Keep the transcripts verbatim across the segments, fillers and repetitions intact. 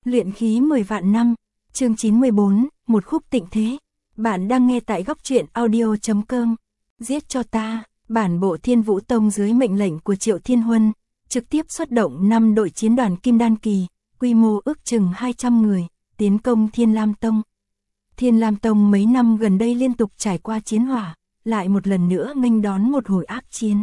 Luyện khí mười vạn năm, chương chín mươi bốn, một khúc tịnh thế. Bạn đang nghe tại góc truyện audio chấm com. Giết cho ta, bản bộ Thiên Vũ Tông dưới mệnh lệnh của Triệu Thiên Huân, trực tiếp xuất động năm đội chiến đoàn Kim Đan Kỳ, quy mô ước chừng hai trăm người, tiến công Thiên Lam Tông. Thiên Lam Tông mấy năm gần đây liên tục trải qua chiến hỏa, lại một lần nữa nghênh đón một hồi ác chiến.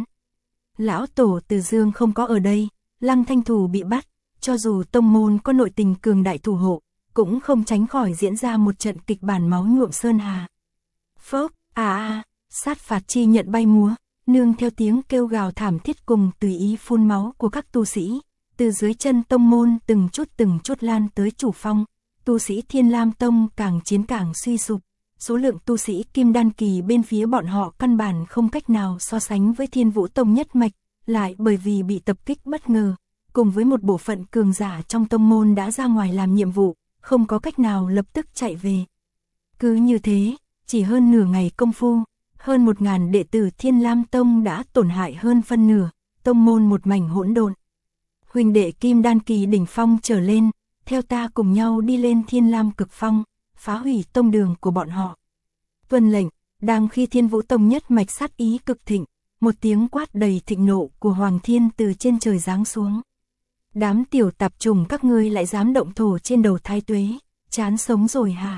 Lão tổ Từ Dương không có ở đây, Lăng Thanh Thù bị bắt, cho dù tông môn có nội tình cường đại thủ hộ, cũng không tránh khỏi diễn ra một trận kịch bản máu nhuộm sơn hà. Phốc, à à, sát phạt chi nhận bay múa, nương theo tiếng kêu gào thảm thiết cùng tùy ý phun máu của các tu sĩ, từ dưới chân tông môn từng chút từng chút lan tới chủ phong, tu sĩ Thiên Lam Tông càng chiến càng suy sụp, số lượng tu sĩ Kim Đan Kỳ bên phía bọn họ căn bản không cách nào so sánh với Thiên Vũ Tông nhất mạch, lại bởi vì bị tập kích bất ngờ, cùng với một bộ phận cường giả trong tông môn đã ra ngoài làm nhiệm vụ, không có cách nào lập tức chạy về. Cứ như thế, chỉ hơn nửa ngày công phu, hơn một ngàn đệ tử Thiên Lam Tông đã tổn hại hơn phân nửa, tông môn một mảnh hỗn độn. Huynh đệ Kim Đan Kỳ đỉnh phong trở lên, theo ta cùng nhau đi lên Thiên Lam Cực Phong, phá hủy tông đường của bọn họ. Tuân lệnh, đang khi Thiên Vũ Tông nhất mạch sát ý cực thịnh, một tiếng quát đầy thịnh nộ của Hoàng Thiên từ trên trời giáng xuống. Đám tiểu tạp trùng các ngươi lại dám động thổ trên đầu Thái Tuế, chán sống rồi hả?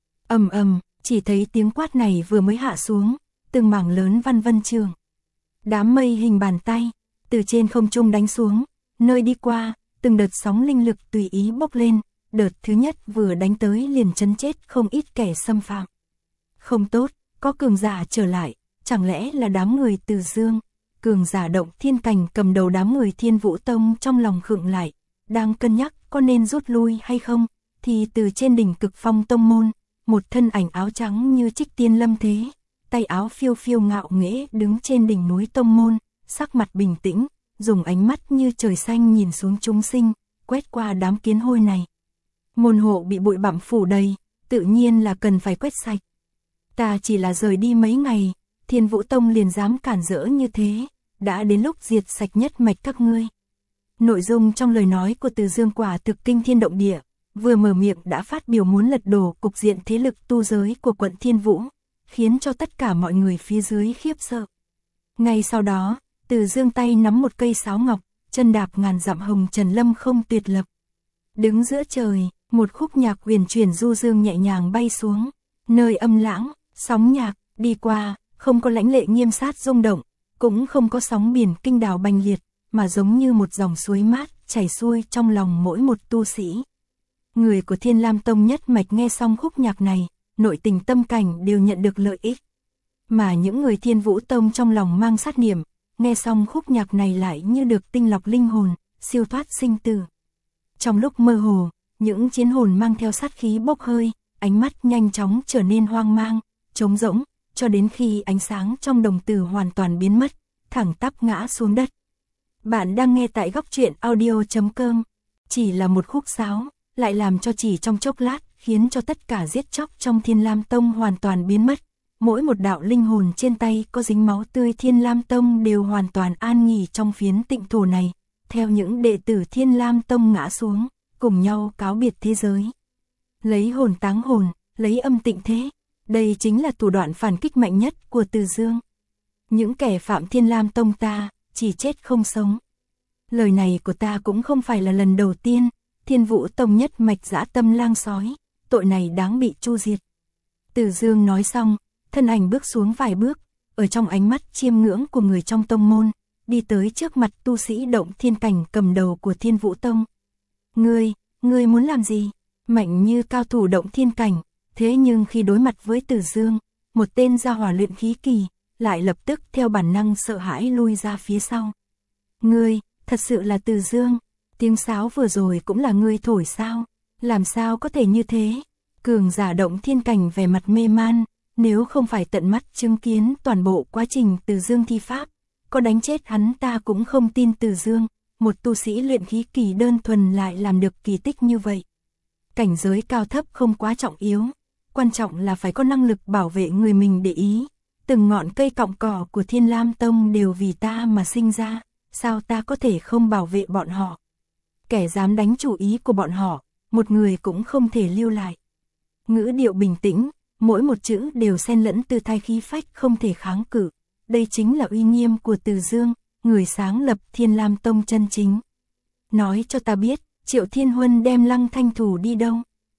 Ầm ầm, chỉ thấy tiếng quát này vừa mới hạ xuống, từng mảng lớn văn vân trường. Đám mây hình bàn tay, từ trên không trung đánh xuống, nơi đi qua, từng đợt sóng linh lực tùy ý bốc lên, đợt thứ nhất vừa đánh tới liền chấn chết không ít kẻ xâm phạm. Không tốt, có cường giả trở lại, chẳng lẽ là đám người Từ Dương? Cường giả Động Thiên Cảnh cầm đầu đám người Thiên Vũ Tông trong lòng khựng lại, đang cân nhắc có nên rút lui hay không, thì từ trên đỉnh Cực Phong tông môn, một thân ảnh áo trắng như trích tiên lâm thế, tay áo phiêu phiêu ngạo nghễ đứng trên đỉnh núi tông môn, sắc mặt bình tĩnh, dùng ánh mắt như trời xanh nhìn xuống chúng sinh, quét qua đám kiến hôi này. Môn hộ bị bụi bặm phủ đầy, tự nhiên là cần phải quét sạch. Ta chỉ là rời đi mấy ngày, Thiên Vũ Tông liền dám cản rỡ như thế, đã đến lúc diệt sạch nhất mạch các ngươi. Nội dung trong lời nói của Từ Dương quả thực kinh thiên động địa, vừa mở miệng đã phát biểu muốn lật đổ cục diện thế lực tu giới của quận Thiên Vũ, khiến cho tất cả mọi người phía dưới khiếp sợ. Ngay sau đó, Từ Dương tay nắm một cây sáo ngọc, chân đạp ngàn dặm hồng trần lâm không tuyệt lập. Đứng giữa trời, một khúc nhạc huyền chuyển du dương nhẹ nhàng bay xuống, nơi âm lãng, sóng nhạc đi qua, không có lãnh lệ nghiêm sát rung động, cũng không có sóng biển kinh đảo bành liệt, mà giống như một dòng suối mát chảy xuôi trong lòng mỗi một tu sĩ. Người của Thiên Lam Tông nhất mạch nghe xong khúc nhạc này, nội tình tâm cảnh đều nhận được lợi ích. Mà những người Thiên Vũ Tông trong lòng mang sát niệm, nghe xong khúc nhạc này lại như được tinh lọc linh hồn, siêu thoát sinh tử. Trong lúc mơ hồ, những chiến hồn mang theo sát khí bốc hơi, ánh mắt nhanh chóng trở nên hoang mang, trống rỗng, cho đến khi ánh sáng trong đồng tử hoàn toàn biến mất, thẳng tắp ngã xuống đất. Bạn đang nghe tại góc truyện audio chấm com. Chỉ là một khúc sáo, lại làm cho chỉ trong chốc lát, khiến cho tất cả giết chóc trong Thiên Lam Tông hoàn toàn biến mất. Mỗi một đạo linh hồn trên tay có dính máu tươi Thiên Lam Tông đều hoàn toàn an nghỉ trong phiến tịnh thổ này, theo những đệ tử Thiên Lam Tông ngã xuống, cùng nhau cáo biệt thế giới. Lấy hồn táng hồn, lấy âm tịnh thế. Đây chính là thủ đoạn phản kích mạnh nhất của Từ Dương. Những kẻ phạm Thiên Lam Tông ta, chỉ chết không sống. Lời này của ta cũng không phải là lần đầu tiên, Thiên Vũ Tông nhất mạch dã tâm lang sói, tội này đáng bị chu diệt. Từ Dương nói xong, thân ảnh bước xuống vài bước, ở trong ánh mắt chiêm ngưỡng của người trong tông môn, đi tới trước mặt tu sĩ Động Thiên Cảnh cầm đầu của Thiên Vũ Tông. Ngươi, ngươi muốn làm gì? Mạnh như cao thủ Động Thiên Cảnh. Thế nhưng khi đối mặt với Từ Dương, một tên gia hỏa luyện khí kỳ, lại lập tức theo bản năng sợ hãi lui ra phía sau. Ngươi, thật sự là Từ Dương, tiếng sáo vừa rồi cũng là ngươi thổi sao? Làm sao có thể như thế? Cường giả Động Thiên Cảnh vẻ mặt mê man, nếu không phải tận mắt chứng kiến toàn bộ quá trình Từ Dương thi pháp, có đánh chết hắn ta cũng không tin Từ Dương, một tu sĩ luyện khí kỳ đơn thuần lại làm được kỳ tích như vậy. Cảnh giới cao thấp không quá trọng yếu. Quan trọng là phải có năng lực bảo vệ người mình để ý. Từng ngọn cây cọng cỏ của Thiên Lam Tông đều vì ta mà sinh ra, sao ta có thể không bảo vệ bọn họ? Kẻ dám đánh chủ ý của bọn họ, một người cũng không thể lưu lại. Ngữ điệu bình tĩnh, mỗi một chữ đều xen lẫn tư thái khí phách không thể kháng cự. Đây chính là uy nghiêm của Từ Dương, người sáng lập Thiên Lam Tông chân chính. Nói cho ta biết, Triệu Thiên Huân đem Lăng Thanh Thủ đi đâu?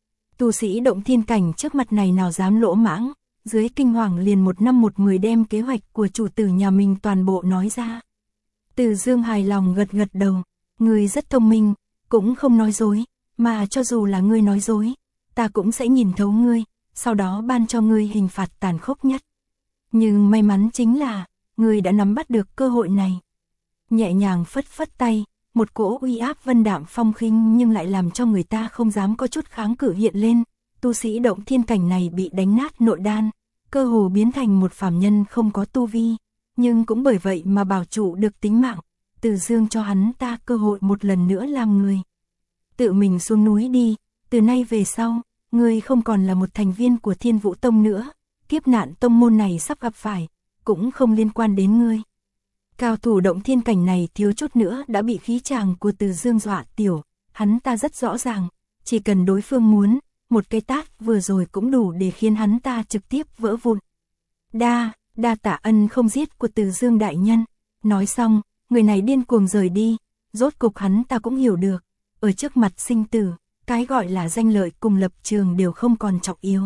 Tu sĩ động thiên cảnh trước mặt này nào dám lỗ mãng, dưới kinh hoàng liền một năm một mười đem kế hoạch của chủ tử nhà mình toàn bộ nói ra. Từ Dương hài lòng gật gật đầu, ngươi rất thông minh, cũng không nói dối, mà cho dù là ngươi nói dối, ta cũng sẽ nhìn thấu ngươi, sau đó ban cho ngươi hình phạt tàn khốc nhất. Nhưng may mắn chính là, ngươi đã nắm bắt được cơ hội này. Nhẹ nhàng phất phất tay, một cỗ uy áp vân đạm phong khinh nhưng lại làm cho người ta không dám có chút kháng cự hiện lên. Tu sĩ động thiên cảnh này bị đánh nát nội đan, cơ hồ biến thành một phàm nhân không có tu vi, nhưng cũng bởi vậy mà bảo trụ được tính mạng. Từ Dương cho hắn ta cơ hội một lần nữa làm người. Tự mình xuống núi đi, từ nay về sau, ngươi không còn là một thành viên của Thiên Vũ Tông nữa, kiếp nạn tông môn này sắp gặp phải, cũng không liên quan đến ngươi. Cao thủ động thiên cảnh này thiếu chút nữa đã bị khí tràng của Từ Dương dọa tiểu, hắn ta rất rõ ràng, chỉ cần đối phương muốn, một cái tát vừa rồi cũng đủ để khiến hắn ta trực tiếp vỡ vụn. Đa, đa tạ ân không giết của Từ Dương đại nhân. Nói xong, người này điên cuồng rời đi, rốt cục hắn ta cũng hiểu được, ở trước mặt sinh tử, cái gọi là danh lợi cùng lập trường đều không còn trọng yếu.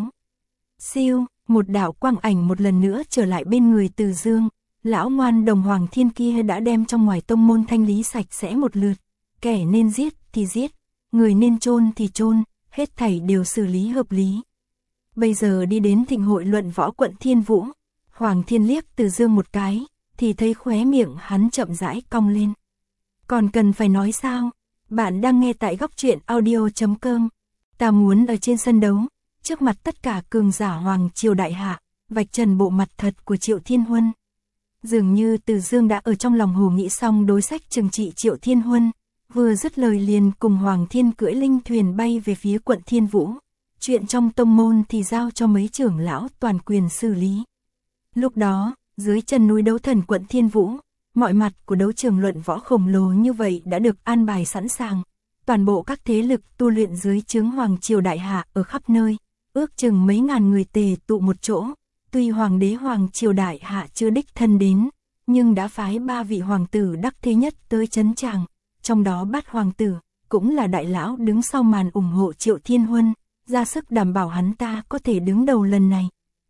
Siêu, một đạo quang ảnh một lần nữa trở lại bên người Từ Dương, lão ngoan đồng Hoàng Thiên kia đã đem trong ngoài tông môn thanh lý sạch sẽ một lượt, kẻ nên giết thì giết, người nên chôn thì chôn, hết thảy đều xử lý hợp lý. Bây giờ đi đến thịnh hội luận võ quận Thiên Vũ, Hoàng Thiên liếc Từ Dương một cái, thì thấy khóe miệng hắn chậm rãi cong lên. Còn cần phải nói sao? Bạn đang nghe tại góc truyện audio chấm com. Ta muốn ở trên sân đấu, trước mặt tất cả cường giả Hoàng Triều đại hạ, vạch trần bộ mặt thật của Triệu Thiên Huân. Dường như Từ Dương đã ở trong lòng hồ nghĩ xong đối sách trừng trị Triệu Thiên Huân, vừa dứt lời liền cùng Hoàng Thiên cưỡi linh thuyền bay về phía quận Thiên Vũ. Chuyện trong tông môn thì giao cho mấy trưởng lão toàn quyền xử lý. Lúc đó, dưới chân núi đấu thần quận Thiên Vũ, mọi mặt của đấu trường luận võ khổng lồ như vậy đã được an bài sẵn sàng. Toàn bộ các thế lực tu luyện dưới trướng Hoàng Triều đại hạ ở khắp nơi, ước chừng mấy ngàn người tề tụ một chỗ. Tuy Hoàng đế Hoàng Triều đại hạ chưa đích thân đến, nhưng đã phái ba vị hoàng tử đắc thế nhất tới trấn tràng, trong đó Bát hoàng tử, cũng là đại lão đứng sau màn ủng hộ Triệu Thiên Huân, ra sức đảm bảo hắn ta có thể đứng đầu lần này.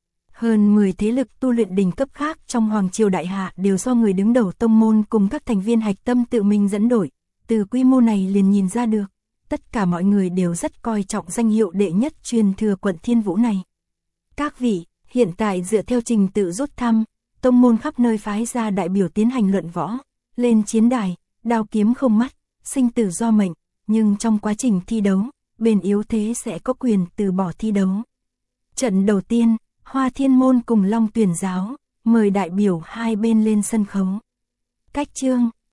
Hơn mười thế lực tu luyện đỉnh cấp khác trong Hoàng Triều đại hạ đều do người đứng đầu tông môn cùng các thành viên hạch tâm tự mình dẫn đội, từ quy mô này liền nhìn ra được, tất cả mọi người đều rất coi trọng danh hiệu đệ nhất truyền thừa quận Thiên Vũ này. Các vị, hiện tại dựa theo trình tự rút thăm, tông môn khắp nơi phái ra đại biểu tiến hành luận võ, lên chiến đài, đao kiếm không mắt, sinh tử do mệnh, nhưng trong quá trình thi đấu, bên yếu thế sẽ có quyền từ bỏ thi đấu. Trận đầu tiên, Hoa Thiên Môn cùng Long Tuyển Giáo, mời đại biểu hai bên lên sân khấu. Cách chương